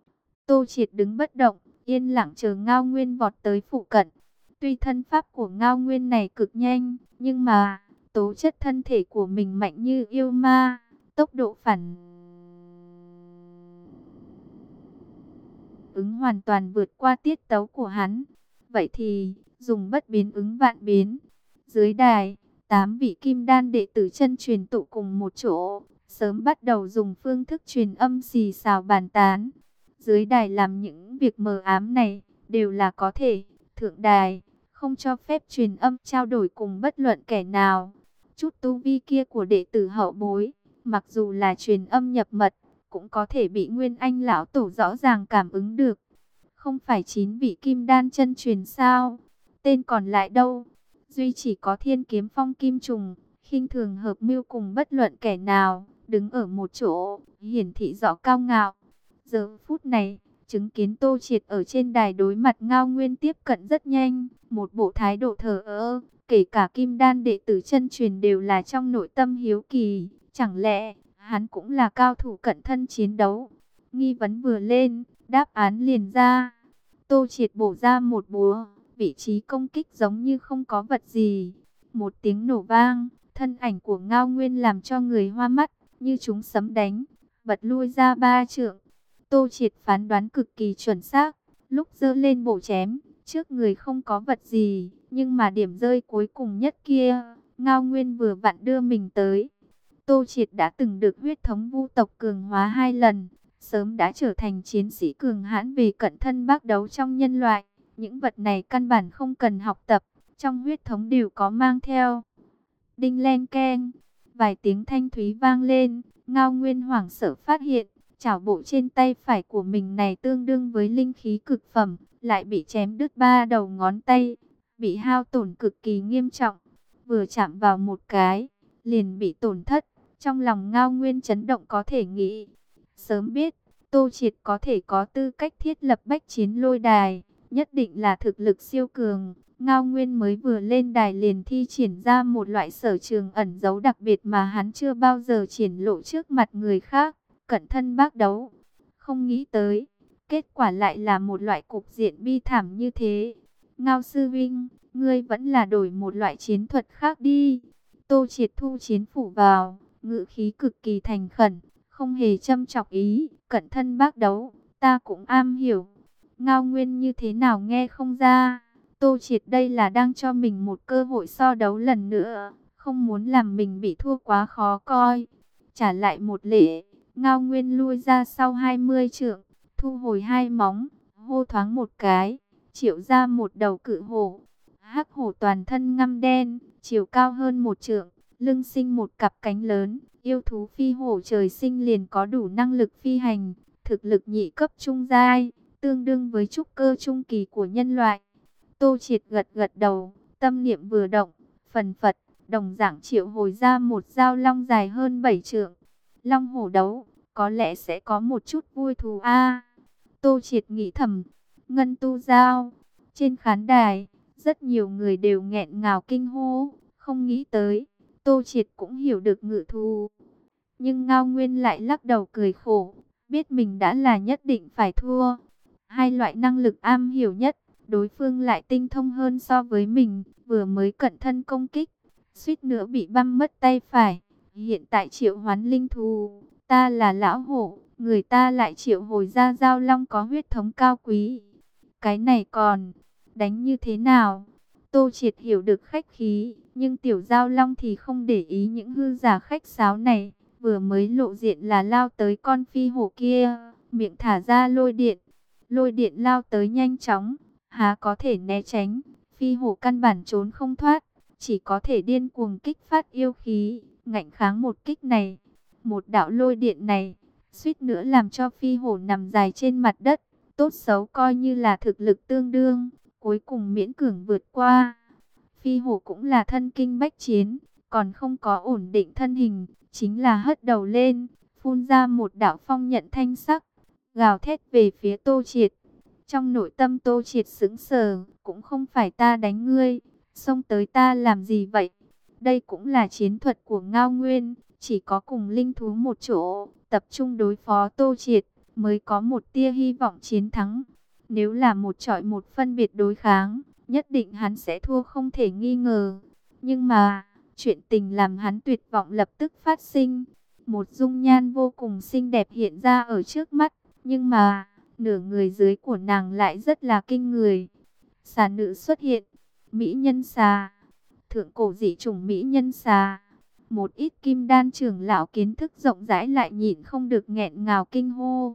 Tô Triệt đứng bất động, yên lặng chờ Ngao Nguyên vọt tới phụ cận. Tuy thân pháp của Ngao Nguyên này cực nhanh, nhưng mà tố chất thân thể của mình mạnh như yêu ma, tốc độ phản ứng hoàn toàn vượt qua tiết tấu của hắn. Vậy thì, dùng bất biến ứng vạn biến. Dưới đài, tám vị kim đan đệ tử chân truyền tụ cùng một chỗ, sớm bắt đầu dùng phương thức truyền âm xì xào bàn tán. Dưới đài làm những việc mờ ám này, đều là có thể. Thượng đài, không cho phép truyền âm trao đổi cùng bất luận kẻ nào. Chút tu vi kia của đệ tử hậu bối, mặc dù là truyền âm nhập mật, cũng có thể bị Nguyên Anh lão tổ rõ ràng cảm ứng được. Không phải chín vị kim đan chân truyền sao? Tên còn lại đâu? Duy chỉ có Thiên Kiếm Phong Kim Trùng, khinh thường hợp mưu cùng bất luận kẻ nào, đứng ở một chỗ, hiển thị rõ cao ngạo. Giờ phút này, chứng kiến Tô Triệt ở trên đài đối mặt Ngao Nguyên tiếp cận rất nhanh, một bộ thái độ thờ ơ, kể cả kim đan đệ tử chân truyền đều là trong nội tâm hiếu kỳ, chẳng lẽ hắn cũng là cao thủ cận thân chiến đấu? Nghi vấn vừa lên, đáp án liền ra. Tô Triệt bổ ra một búa, vị trí công kích giống như không có vật gì. Một tiếng nổ vang, thân ảnh của Ngao Nguyên làm cho người hoa mắt, như chúng sấm đánh, bật lui ra ba trượng. Tô Triệt phán đoán cực kỳ chuẩn xác, lúc giơ lên bổ chém, trước người không có vật gì, nhưng mà điểm rơi cuối cùng nhất kia, Ngao Nguyên vừa vặn đưa mình tới. Tô Triệt đã từng được huyết thống Vu tộc cường hóa hai lần, sớm đã trở thành chiến sĩ cường hãn về cận thân bác đấu trong nhân loại. Những vật này căn bản không cần học tập, trong huyết thống đều có mang theo. Đinh len keng, vài tiếng thanh thúy vang lên, Ngao Nguyên hoảng sợ phát hiện, chảo bộ trên tay phải của mình này tương đương với linh khí cực phẩm, lại bị chém đứt ba đầu ngón tay, bị hao tổn cực kỳ nghiêm trọng. Vừa chạm vào một cái, liền bị tổn thất. Trong lòng Ngao Nguyên chấn động có thể nghĩ. Sớm biết, Tô Triệt có thể có tư cách thiết lập bách chiến lôi đài, nhất định là thực lực siêu cường. Ngao Nguyên mới vừa lên đài liền thi triển ra một loại sở trường ẩn giấu đặc biệt mà hắn chưa bao giờ triển lộ trước mặt người khác, cận thân bác đấu. Không nghĩ tới, kết quả lại là một loại cục diện bi thảm như thế. Ngao sư vinh, ngươi vẫn là đổi một loại chiến thuật khác đi. Tô Triệt thu chiến phủ vào, ngữ khí cực kỳ thành khẩn, không hề châm chọc ý, cận thân bác đấu, ta cũng am hiểu. Ngao Nguyên như thế nào nghe không ra, Tô Triệt đây là đang cho mình một cơ hội so đấu lần nữa, không muốn làm mình bị thua quá khó coi. Trả lại một lễ, Ngao Nguyên lui ra sau hai mươi trượng, thu hồi hai móng, hô thoáng một cái, triệu ra một đầu cự hổ. Hắc hổ toàn thân ngăm đen, chiều cao hơn một trượng, lưng sinh một cặp cánh lớn, yêu thú phi hổ trời sinh liền có đủ năng lực phi hành, thực lực nhị cấp trung giai, tương đương với trúc cơ trung kỳ của nhân loại. Tô Triệt gật gật đầu, tâm niệm vừa động, phần phật, đồng dạng triệu hồi ra một dao long dài hơn bảy trượng. Long hổ đấu, có lẽ sẽ có một chút vui thú a. Tô Triệt nghĩ thầm, ngân tu giao. Trên khán đài, rất nhiều người đều nghẹn ngào kinh hô, không nghĩ tới, Tô Triệt cũng hiểu được ngự thú. Nhưng Ngao Nguyên lại lắc đầu cười khổ, biết mình đã là nhất định phải thua. Hai loại năng lực am hiểu nhất, đối phương lại tinh thông hơn so với mình, vừa mới cận thân công kích, suýt nữa bị băm mất tay phải. Hiện tại triệu hoán linh thú, ta là lão hổ, người ta lại triệu hồi ra giao long có huyết thống cao quý. Cái này còn đánh như thế nào? Tô Triệt hiểu được khách khí, nhưng tiểu giao long thì không để ý những hư giả khách sáo này. Vừa mới lộ diện là lao tới con phi hổ kia, miệng thả ra lôi điện. Lôi điện lao tới nhanh chóng, há có thể né tránh, phi hổ căn bản trốn không thoát, chỉ có thể điên cuồng kích phát yêu khí, ngạnh kháng một kích này. Một đạo lôi điện này, suýt nữa làm cho phi hổ nằm dài trên mặt đất, tốt xấu coi như là thực lực tương đương, cuối cùng miễn cưỡng vượt qua. Phi hổ cũng là thân kinh bách chiến, còn không có ổn định thân hình, chính là hất đầu lên, phun ra một đạo phong nhận thanh sắc, gào thét về phía Tô Triệt. Trong nội tâm Tô Triệt sững sờ, cũng không phải ta đánh ngươi, xông tới ta làm gì vậy? Đây cũng là chiến thuật của Ngao Nguyên, chỉ có cùng linh thú một chỗ, tập trung đối phó Tô Triệt, mới có một tia hy vọng chiến thắng. Nếu là một chọi một phân biệt đối kháng, nhất định hắn sẽ thua không thể nghi ngờ. Nhưng mà, chuyện tình làm hắn tuyệt vọng lập tức phát sinh. Một dung nhan vô cùng xinh đẹp hiện ra ở trước mắt, nhưng mà, nửa người dưới của nàng lại rất là kinh người. Xà nữ xuất hiện, mỹ nhân xà, thượng cổ dị chủng mỹ nhân xà. Một ít kim đan trưởng lão kiến thức rộng rãi lại nhịn không được nghẹn ngào kinh hô.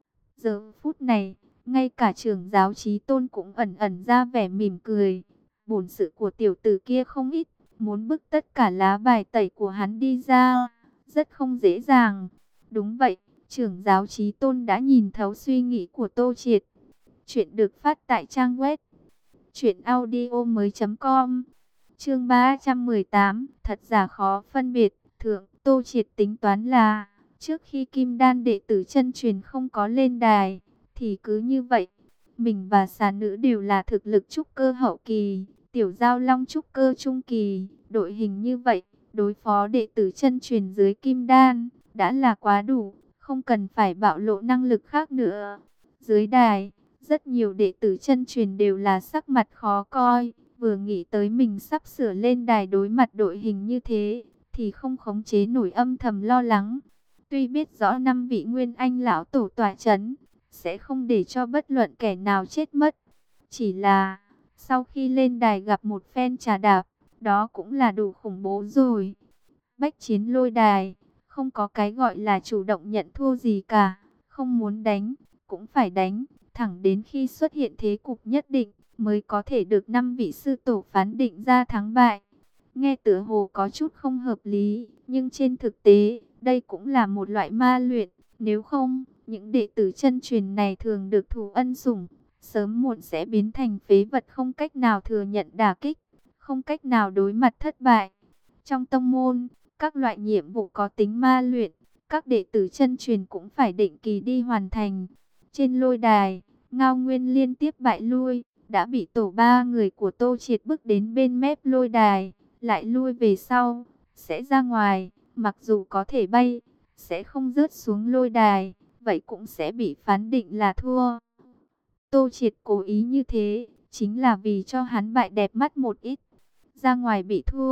Giờ phút này, ngay cả trưởng giáo Chí Tôn cũng ẩn ẩn ra vẻ mỉm cười. Bổn sự của tiểu tử kia không ít, muốn bức tất cả lá bài tẩy của hắn đi ra, rất không dễ dàng. Đúng vậy, trưởng giáo Chí Tôn đã nhìn thấu suy nghĩ của Tô Triệt. Chuyện được phát tại trang web truyện audio mới chấm com. Chương ba trăm mười tám, thật giả khó phân biệt. Thượng, Tô Triệt tính toán là, trước khi Kim Đan đệ tử chân truyền không có lên đài, thì cứ như vậy, mình và xà nữ đều là thực lực trúc cơ hậu kỳ, tiểu giao long trúc cơ trung kỳ, đội hình như vậy, đối phó đệ tử chân truyền dưới Kim Đan, đã là quá đủ, không cần phải bạo lộ năng lực khác nữa. Dưới đài, rất nhiều đệ tử chân truyền đều là sắc mặt khó coi, vừa nghĩ tới mình sắp sửa lên đài đối mặt đội hình như thế, thì không khống chế nổi âm thầm lo lắng. Tuy biết rõ năm vị Nguyên Anh lão tổ tọa chấn, sẽ không để cho bất luận kẻ nào chết mất. Chỉ là, sau khi lên đài gặp một phen trà đạp, đó cũng là đủ khủng bố rồi. Bách chiến lôi đài, không có cái gọi là chủ động nhận thua gì cả, không muốn đánh, cũng phải đánh, thẳng đến khi xuất hiện thế cục nhất định, mới có thể được năm vị sư tổ phán định ra thắng bại. Nghe tựa hồ có chút không hợp lý, nhưng trên thực tế, đây cũng là một loại ma luyện, nếu không, những đệ tử chân truyền này thường được thủ ân sủng, sớm muộn sẽ biến thành phế vật không cách nào thừa nhận đả kích, không cách nào đối mặt thất bại. Trong tông môn, các loại nhiệm vụ có tính ma luyện, các đệ tử chân truyền cũng phải định kỳ đi hoàn thành. Trên lôi đài, Ngao Nguyên liên tiếp bại lui, đã bị tổ ba người của Tô Triệt bước đến bên mép lôi đài, lại lui về sau, sẽ ra ngoài, mặc dù có thể bay, sẽ không rớt xuống lôi đài, vậy cũng sẽ bị phán định là thua. Tô Triệt cố ý như thế, chính là vì cho hắn bại đẹp mắt một ít. Ra ngoài bị thua,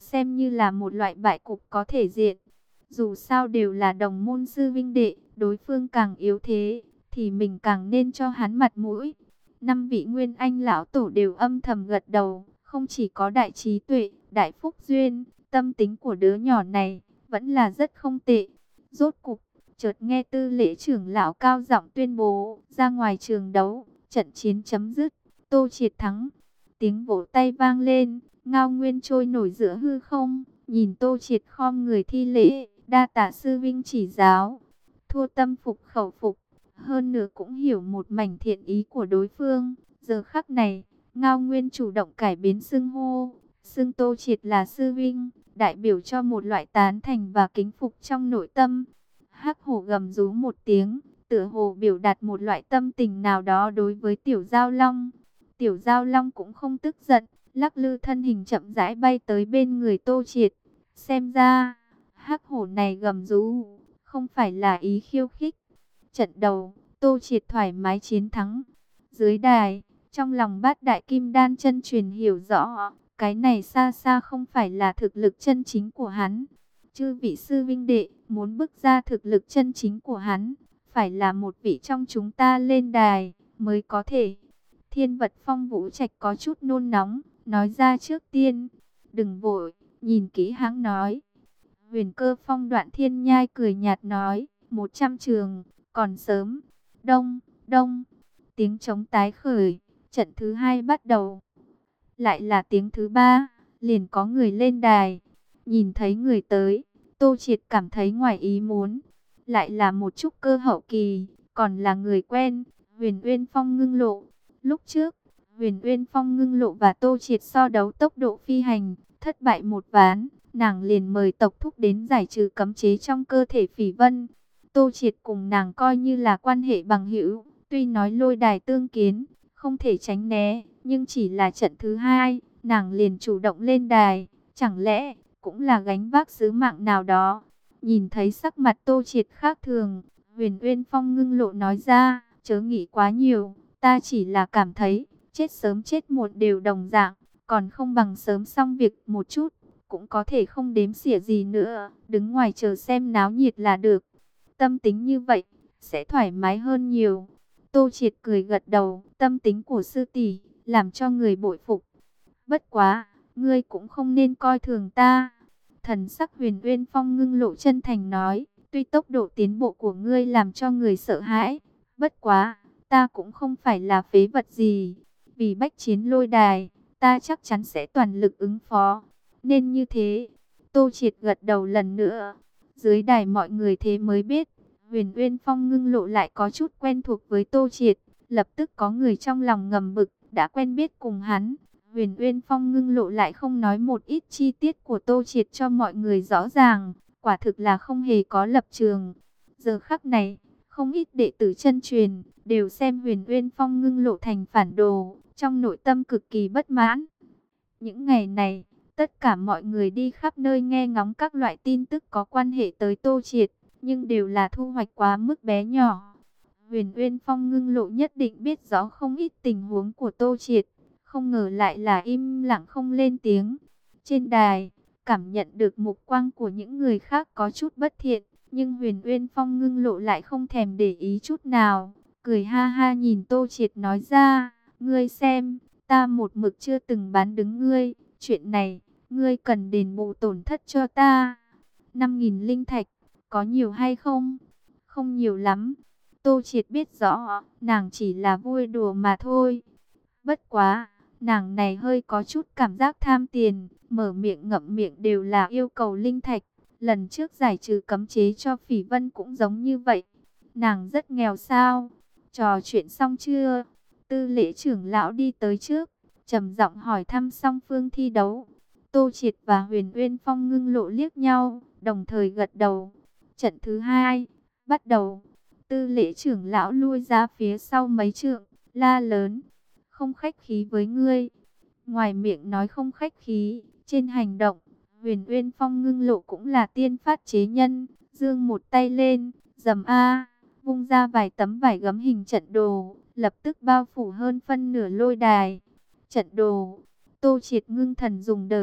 xem như là một loại bại cục có thể diện. Dù sao đều là đồng môn sư vinh đệ, đối phương càng yếu thế, thì mình càng nên cho hắn mặt mũi. Năm vị Nguyên Anh lão tổ đều âm thầm gật đầu, không chỉ có đại trí tuệ, đại phúc duyên, tâm tính của đứa nhỏ này vẫn là rất không tệ. Rốt cục, chợt nghe Tư Lễ trưởng lão cao giọng tuyên bố, ra ngoài trường đấu, trận chiến chấm dứt, Tô Triệt thắng. Tiếng vỗ tay vang lên, Ngao Nguyên trôi nổi giữa hư không, nhìn Tô Triệt khom người thi lễ, đa tạ sư vinh chỉ giáo. Thua tâm phục khẩu phục, hơn nữa cũng hiểu một mảnh thiện ý của đối phương. Giờ khắc này, Ngao Nguyên chủ động cải biến xưng hô, xưng Tô Triệt là sư vinh, đại biểu cho một loại tán thành và kính phục trong nội tâm. Hắc hổ gầm rú một tiếng, tựa hồ biểu đạt một loại tâm tình nào đó đối với Tiểu Giao Long. Tiểu Giao Long cũng không tức giận, lắc lư thân hình chậm rãi bay tới bên người Tô Triệt. Xem ra, hắc hổ này gầm rú, không phải là ý khiêu khích. Trận đầu, Tô Triệt thoải mái chiến thắng. Dưới đài, trong lòng Bát Đại Kim Đan chân truyền hiểu rõ, cái này xa xa không phải là thực lực chân chính của hắn. Chư vị sư vinh đệ muốn bức ra thực lực chân chính của hắn, phải là một vị trong chúng ta lên đài mới có thể. Thiên Vật Phong Vũ Trạch có chút nôn nóng, nói ra trước tiên. Đừng vội, nhìn kỹ hắn nói. Huyền Cơ Phong Đoạn Thiên Nhai cười nhạt nói, một trăm trường, còn sớm. Đông, đông, tiếng trống tái khởi, trận thứ hai bắt đầu. Lại là tiếng thứ ba, liền có người lên đài. Nhìn thấy người tới, Tô Triệt cảm thấy ngoài ý muốn. Lại là một trúc cơ hậu kỳ, còn là người quen, Huyền Uyên Phong Ngưng Lộ. Lúc trước, Huyền Uyên Phong Ngưng Lộ và Tô Triệt so đấu tốc độ phi hành, thất bại một ván, nàng liền mời tộc thúc đến giải trừ cấm chế trong cơ thể Phỉ Vân. Tô Triệt cùng nàng coi như là quan hệ bằng hữu, tuy nói lôi đài tương kiến, không thể tránh né, nhưng chỉ là trận thứ hai, nàng liền chủ động lên đài, chẳng lẽ cũng là gánh vác sứ mạng nào đó. Nhìn thấy sắc mặt Tô Triệt khác thường, Huyền Uyên Phong Ngưng Lộ nói ra, chớ nghĩ quá nhiều, ta chỉ là cảm thấy, chết sớm chết muộn đều đồng dạng, còn không bằng sớm xong việc một chút, cũng có thể không đếm xỉa gì nữa, đứng ngoài chờ xem náo nhiệt là được. Tâm tính như vậy, sẽ thoải mái hơn nhiều. Tô Triệt cười gật đầu, tâm tính của sư tỷ làm cho người bội phục. Bất quá, ngươi cũng không nên coi thường ta. Thần sắc Huyền Uyên Phong Ngưng Lộ chân thành nói, tuy tốc độ tiến bộ của ngươi làm cho người sợ hãi, bất quá, ta cũng không phải là phế vật gì. Vì bách chiến lôi đài, ta chắc chắn sẽ toàn lực ứng phó. Nên như thế, Tô Triệt gật đầu lần nữa. Dưới đài mọi người thế mới biết, Huyền Uyên Phong Ngưng Lộ lại có chút quen thuộc với Tô Triệt. Lập tức có người trong lòng ngầm bực, đã quen biết cùng hắn. Huyền Uyên Phong Ngưng Lộ lại không nói một ít chi tiết của Tô Triệt cho mọi người rõ ràng. Quả thực là không hề có lập trường. Giờ khắc này, không ít đệ tử chân truyền đều xem Huyền Uyên Phong Ngưng Lộ thành phản đồ, trong nội tâm cực kỳ bất mãn. Những ngày này, tất cả mọi người đi khắp nơi nghe ngóng các loại tin tức có quan hệ tới Tô Triệt, nhưng đều là thu hoạch quá mức bé nhỏ. Huyền Uyên Phong Ngưng Lộ nhất định biết rõ không ít tình huống của Tô Triệt, không ngờ lại là im lặng không lên tiếng. Trên đài, cảm nhận được mục quang của những người khác có chút bất thiện, nhưng Huyền Uyên Phong Ngưng Lộ lại không thèm để ý chút nào, cười ha ha nhìn Tô Triệt nói ra, ngươi xem, ta một mực chưa từng bán đứng ngươi, chuyện này, ngươi cần đền bù tổn thất cho ta. năm nghìn linh thạch, có nhiều hay không? Không nhiều lắm. Tô Triệt biết rõ, nàng chỉ là vui đùa mà thôi. Bất quá, nàng này hơi có chút cảm giác tham tiền, mở miệng ngậm miệng đều là yêu cầu linh thạch. Lần trước giải trừ cấm chế cho Phỉ Vân cũng giống như vậy. Nàng rất nghèo sao? Trò chuyện xong chưa? Tư Lễ trưởng lão đi tới trước, trầm giọng hỏi thăm song phương thi đấu. Tô Triệt và Huyền Uyên Phong Ngưng Lộ liếc nhau, đồng thời gật đầu. Trận thứ hai, bắt đầu. Tư Lễ trưởng lão lui ra phía sau mấy trượng, la lớn, không khách khí với ngươi. Ngoài miệng nói không khách khí, trên hành động, Huyền Uyên Phong Ngưng Lộ cũng là tiên phát chế nhân, giương một tay lên, dầm a, vung ra vài tấm vải gấm hình trận đồ, lập tức bao phủ hơn phân nửa lôi đài. Trận đồ, Tô Triệt ngưng thần dùng đợi,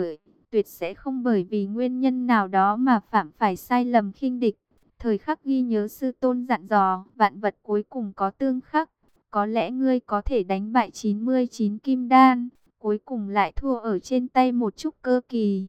tuyệt sẽ không bởi vì nguyên nhân nào đó mà phạm phải sai lầm khinh địch. Thời khắc ghi nhớ sư tôn dặn dò, vạn vật cuối cùng có tương khắc. Có lẽ ngươi có thể đánh bại chín mươi chín kim đan, cuối cùng lại thua ở trên tay một chút cơ kỳ.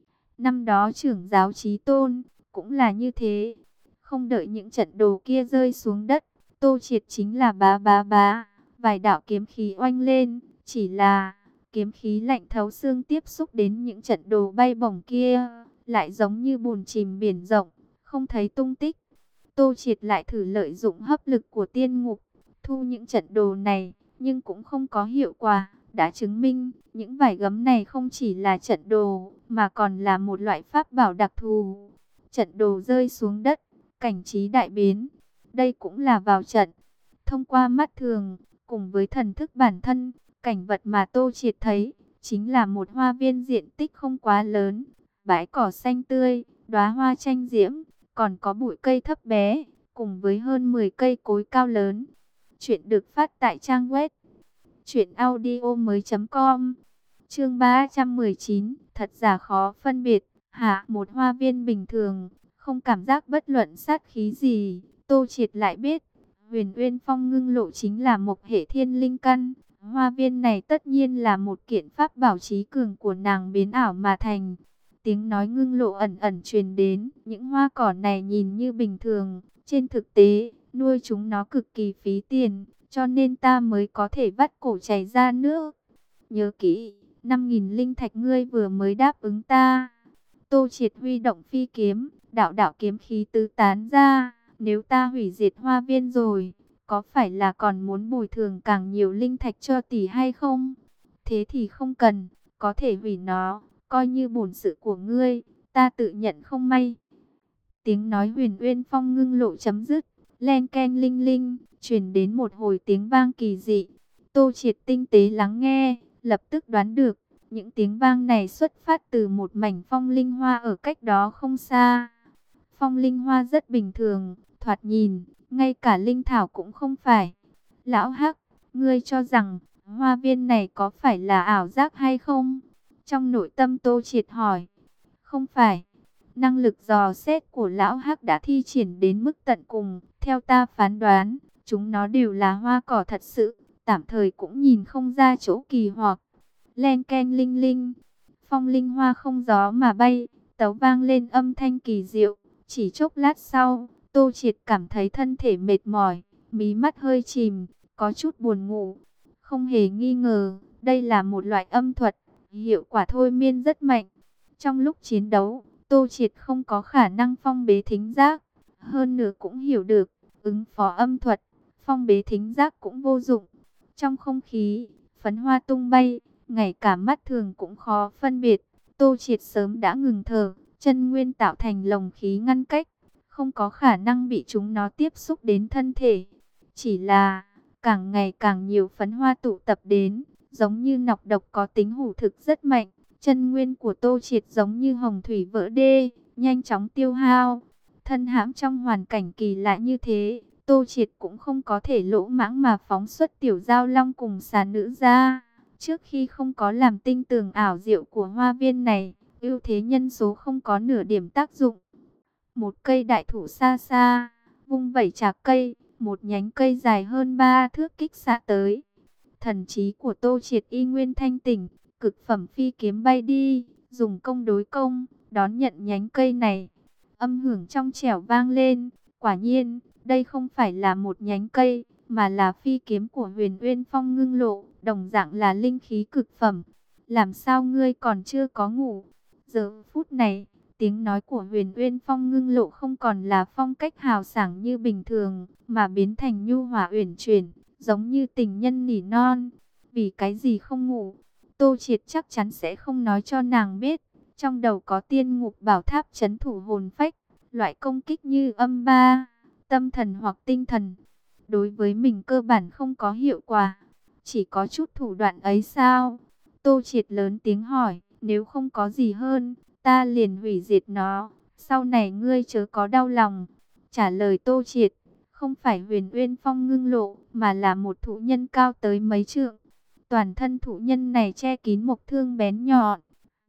Năm đó trưởng giáo Chí Tôn cũng là như thế. Không đợi những trận đồ kia rơi xuống đất, Tô Triệt chính là bá bá bá, vài đạo kiếm khí oanh lên, chỉ là kiếm khí lạnh thấu xương tiếp xúc đến những trận đồ bay bổng kia, lại giống như bùn chìm biển rộng, không thấy tung tích. Tô Triệt lại thử lợi dụng hấp lực của tiên ngục, thu những trận đồ này, nhưng cũng không có hiệu quả, đã chứng minh những vải gấm này không chỉ là trận đồ, mà còn là một loại pháp bảo đặc thù. Trận đồ rơi xuống đất, cảnh trí đại biến, đây cũng là vào trận. Thông qua mắt thường, cùng với thần thức bản thân, cảnh vật mà Tô Triệt thấy, chính là một hoa viên diện tích không quá lớn, bãi cỏ xanh tươi, đóa hoa tranh diễm, còn có bụi cây thấp bé, cùng với hơn mười cây cối cao lớn. Chuyện được phát tại trang web truyện audio mới chấm com. Chương ba trăm mười chín, thật giả khó phân biệt. Hạ, một hoa viên bình thường, không cảm giác bất luận sát khí gì. Tô Triệt lại biết, Huyền Uyên Phong ngưng lộ chính là một hệ thiên linh căn. Hoa viên này tất nhiên là một kiện pháp bảo trí cường của nàng biến ảo mà thành. Tiếng nói ngưng lộ ẩn ẩn truyền đến, những hoa cỏ này nhìn như bình thường, trên thực tế, nuôi chúng nó cực kỳ phí tiền, cho nên ta mới có thể vắt cổ chảy ra nước. Nhớ kỹ, năm nghìn linh thạch ngươi vừa mới đáp ứng ta. Tô Triệt huy động phi kiếm, đạo đạo kiếm khí tứ tán ra, nếu ta hủy diệt hoa viên rồi, có phải là còn muốn bồi thường càng nhiều linh thạch cho tỷ hay không? Thế thì không cần, có thể hủy nó, coi như bổn sự của ngươi, ta tự nhận không may. Tiếng nói Huyền Uyên Phong ngưng lộ chấm dứt, len ken linh linh, truyền đến một hồi tiếng vang kỳ dị. Tô Triệt tinh tế lắng nghe, lập tức đoán được, những tiếng vang này xuất phát từ một mảnh phong linh hoa ở cách đó không xa. Phong linh hoa rất bình thường, thoạt nhìn, ngay cả linh thảo cũng không phải. Lão Hắc, ngươi cho rằng, hoa viên này có phải là ảo giác hay không? Trong nội tâm Tô Triệt hỏi. Không phải. Năng lực dò xét của Lão Hắc đã thi triển đến mức tận cùng. Theo ta phán đoán, chúng nó đều là hoa cỏ thật sự. Tạm thời cũng nhìn không ra chỗ kỳ hoặc. Len ken linh linh. Phong linh hoa không gió mà bay. Tấu vang lên âm thanh kỳ diệu. Chỉ chốc lát sau, Tô Triệt cảm thấy thân thể mệt mỏi. Mí mắt hơi chìm, có chút buồn ngủ. Không hề nghi ngờ, đây là một loại âm thuật. Hiệu quả thôi miên rất mạnh. Trong lúc chiến đấu, Tô Triệt không có khả năng phong bế thính giác. Hơn nữa cũng hiểu được, ứng phó âm thuật, phong bế thính giác cũng vô dụng. Trong không khí, phấn hoa tung bay, ngay cả mắt thường cũng khó phân biệt. Tô Triệt sớm đã ngừng thở, chân nguyên tạo thành lồng khí ngăn cách, không có khả năng bị chúng nó tiếp xúc đến thân thể. Chỉ là, càng ngày càng nhiều phấn hoa tụ tập đến, giống như nọc độc có tính hủ thực rất mạnh. Chân nguyên của Tô Triệt giống như hồng thủy vỡ đê, nhanh chóng tiêu hao. Thân hãm trong hoàn cảnh kỳ lạ như thế, Tô Triệt cũng không có thể lỗ mãng mà phóng xuất tiểu giao long cùng xà nữ ra. Trước khi không có làm tinh tường ảo diệu của hoa viên này, ưu thế nhân số không có nửa điểm tác dụng. Một cây đại thụ xa xa, vung vẩy chạc cây, một nhánh cây dài hơn ba thước kích xạ tới. Thần trí của Tô Triệt y nguyên thanh tỉnh, cực phẩm phi kiếm bay đi, dùng công đối công, đón nhận nhánh cây này. Âm hưởng trong trẻo vang lên, quả nhiên, đây không phải là một nhánh cây, mà là phi kiếm của Huyền Uyên Phong ngưng lộ, đồng dạng là linh khí cực phẩm. Làm sao ngươi còn chưa có ngủ? Giờ phút này, tiếng nói của Huyền Uyên Phong ngưng lộ không còn là phong cách hào sảng như bình thường, mà biến thành nhu hòa uyển chuyển, giống như tình nhân nỉ non. Vì cái gì không ngủ? Tô Triệt chắc chắn sẽ không nói cho nàng biết. Trong đầu có tiên ngục bảo tháp trấn thủ hồn phách, loại công kích như âm ba, tâm thần hoặc tinh thần. Đối với mình cơ bản không có hiệu quả. Chỉ có chút thủ đoạn ấy sao? Tô Triệt lớn tiếng hỏi, nếu không có gì hơn, ta liền hủy diệt nó. Sau này ngươi chớ có đau lòng. Trả lời Tô Triệt, không phải Huyền Uyên Phong ngưng lộ, mà là một thụ nhân cao tới mấy trượng. Toàn thân thụ nhân này che kín một thương bén nhọn,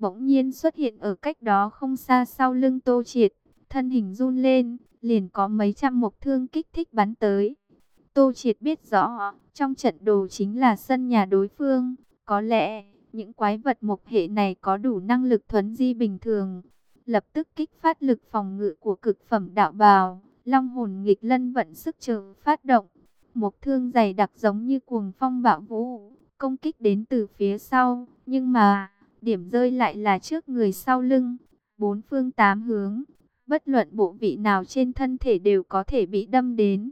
bỗng nhiên xuất hiện ở cách đó không xa sau lưng Tô Triệt, thân hình run lên, liền có mấy trăm mộc thương kích thích bắn tới. Tô Triệt biết rõ, trong trận đồ chính là sân nhà đối phương, có lẽ những quái vật mộc hệ này có đủ năng lực thuấn di bình thường. Lập tức kích phát lực phòng ngự của cực phẩm đạo bào, long hồn nghịch lân vận sức chờ phát động. Mộc thương dày đặc giống như cuồng phong bạo vũ, công kích đến từ phía sau, nhưng mà điểm rơi lại là trước người sau lưng, bốn phương tám hướng, bất luận bộ vị nào trên thân thể đều có thể bị đâm đến.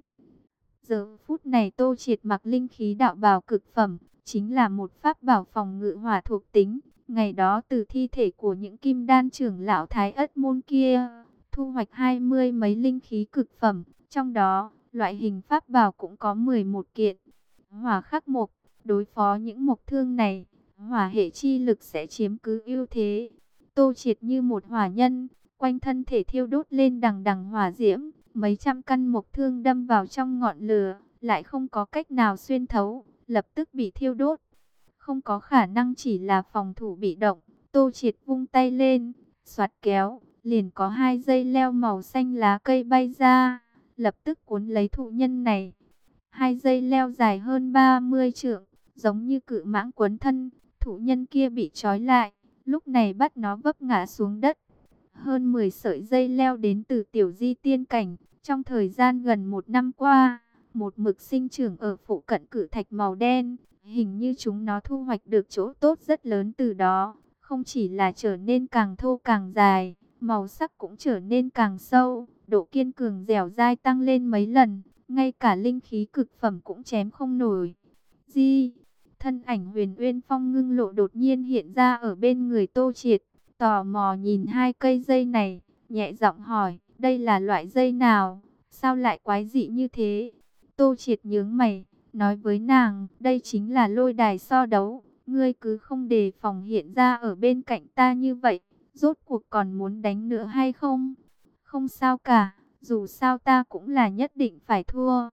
Giờ phút này Tô Triệt mặc linh khí đạo bào cực phẩm, chính là một pháp bảo phòng ngự hỏa thuộc tính. Ngày đó từ thi thể của những kim đan trưởng lão Thái Ất môn kia, thu hoạch hai mươi mấy linh khí cực phẩm, trong đó loại hình pháp bảo cũng có mười một kiện. Hỏa khắc mộc, đối phó những mộc thương này, hỏa hệ chi lực sẽ chiếm cứ ưu thế. Tô Triệt như một hỏa nhân, quanh thân thể thiêu đốt lên đằng đằng hỏa diễm, mấy trăm căn mộc thương đâm vào trong ngọn lửa, lại không có cách nào xuyên thấu, lập tức bị thiêu đốt. Không có khả năng chỉ là phòng thủ bị động. Tô Triệt vung tay lên, xoạt kéo, liền có hai dây leo màu xanh lá cây bay ra, lập tức cuốn lấy thụ nhân này. Hai dây leo dài hơn ba mươi trượng, giống như cự mãng quấn thân, thụ nhân kia bị trói lại, lúc này bắt nó vấp ngã xuống đất. Hơn mười sợi dây leo đến từ tiểu di tiên cảnh, trong thời gian gần một năm qua, một mực sinh trưởng ở phụ cận cự thạch màu đen. Hình như chúng nó thu hoạch được chỗ tốt rất lớn từ đó, không chỉ là trở nên càng thô càng dài, màu sắc cũng trở nên càng sâu, độ kiên cường dẻo dai tăng lên mấy lần, ngay cả linh khí cực phẩm cũng chém không nổi. Di, thân ảnh Huyền Uyên Phong ngưng lộ đột nhiên hiện ra ở bên người Tô Triệt, tò mò nhìn hai cây dây này, nhẹ giọng hỏi, đây là loại dây nào, sao lại quái dị như thế? Tô Triệt nhướng mày, nói với nàng, đây chính là lôi đài so đấu, ngươi cứ không đề phòng hiện ra ở bên cạnh ta như vậy, rốt cuộc còn muốn đánh nữa hay không? Không sao cả, dù sao ta cũng là nhất định phải thua.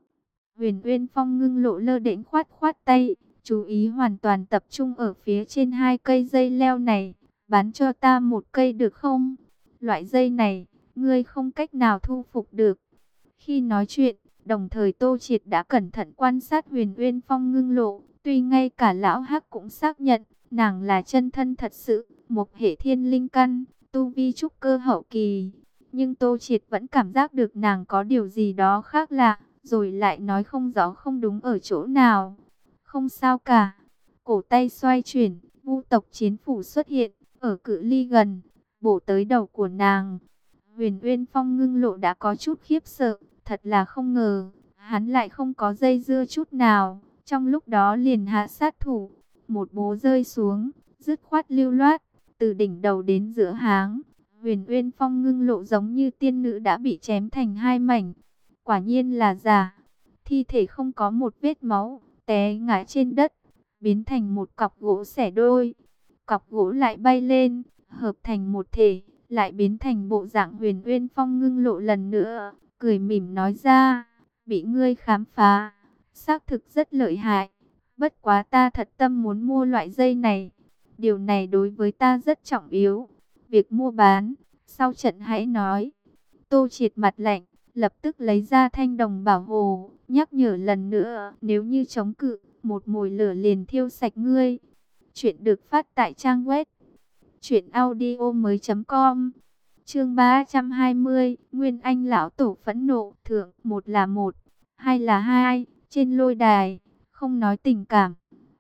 Huyền Uyên Phong ngưng lộ lơ đễnh khoát khoát tay, chú ý hoàn toàn tập trung ở phía trên hai cây dây leo này, bán cho ta một cây được không? Loại dây này, ngươi không cách nào thu phục được. Khi nói chuyện, đồng thời Tô Triệt đã cẩn thận quan sát Huyền Uyên Phong ngưng lộ, tuy ngay cả lão Hắc cũng xác nhận, nàng là chân thân thật sự, một hệ thiên linh căn, tu vi trúc cơ hậu kỳ. Nhưng Tô Triệt vẫn cảm giác được nàng có điều gì đó khác lạ, rồi lại nói không rõ không đúng ở chỗ nào. Không sao cả. Cổ tay xoay chuyển, vu tộc chiến phủ xuất hiện, ở cự ly gần, bổ tới đầu của nàng. Huyền Uyên Phong ngưng lộ đã có chút khiếp sợ, thật là không ngờ, hắn lại không có dây dưa chút nào, trong lúc đó liền hạ sát thủ, một bố rơi xuống, dứt khoát lưu loát, từ đỉnh đầu đến giữa háng. Huyền Uyên Phong ngưng lộ giống như tiên nữ đã bị chém thành hai mảnh, quả nhiên là giả, thi thể không có một vết máu, té ngã trên đất, biến thành một cọc gỗ xẻ đôi, cọc gỗ lại bay lên, hợp thành một thể, lại biến thành bộ dạng Huyền Uyên Phong ngưng lộ lần nữa, cười mỉm nói ra, bị ngươi khám phá, xác thực rất lợi hại, bất quá ta thật tâm muốn mua loại dây này, điều này đối với ta rất trọng yếu, việc mua bán, sau trận hãy nói. Tô Triệt mặt lạnh, lập tức lấy ra thanh đồng bảo hồ, nhắc nhở lần nữa, nếu như chống cự, một mồi lửa liền thiêu sạch ngươi. Chuyện được phát tại trang web truyện audio mới chấm com. Chương ba trăm hai mươi, Nguyên Anh lão tổ phẫn nộ, thượng, một là một, hai là hai, trên lôi đài, không nói tình cảm,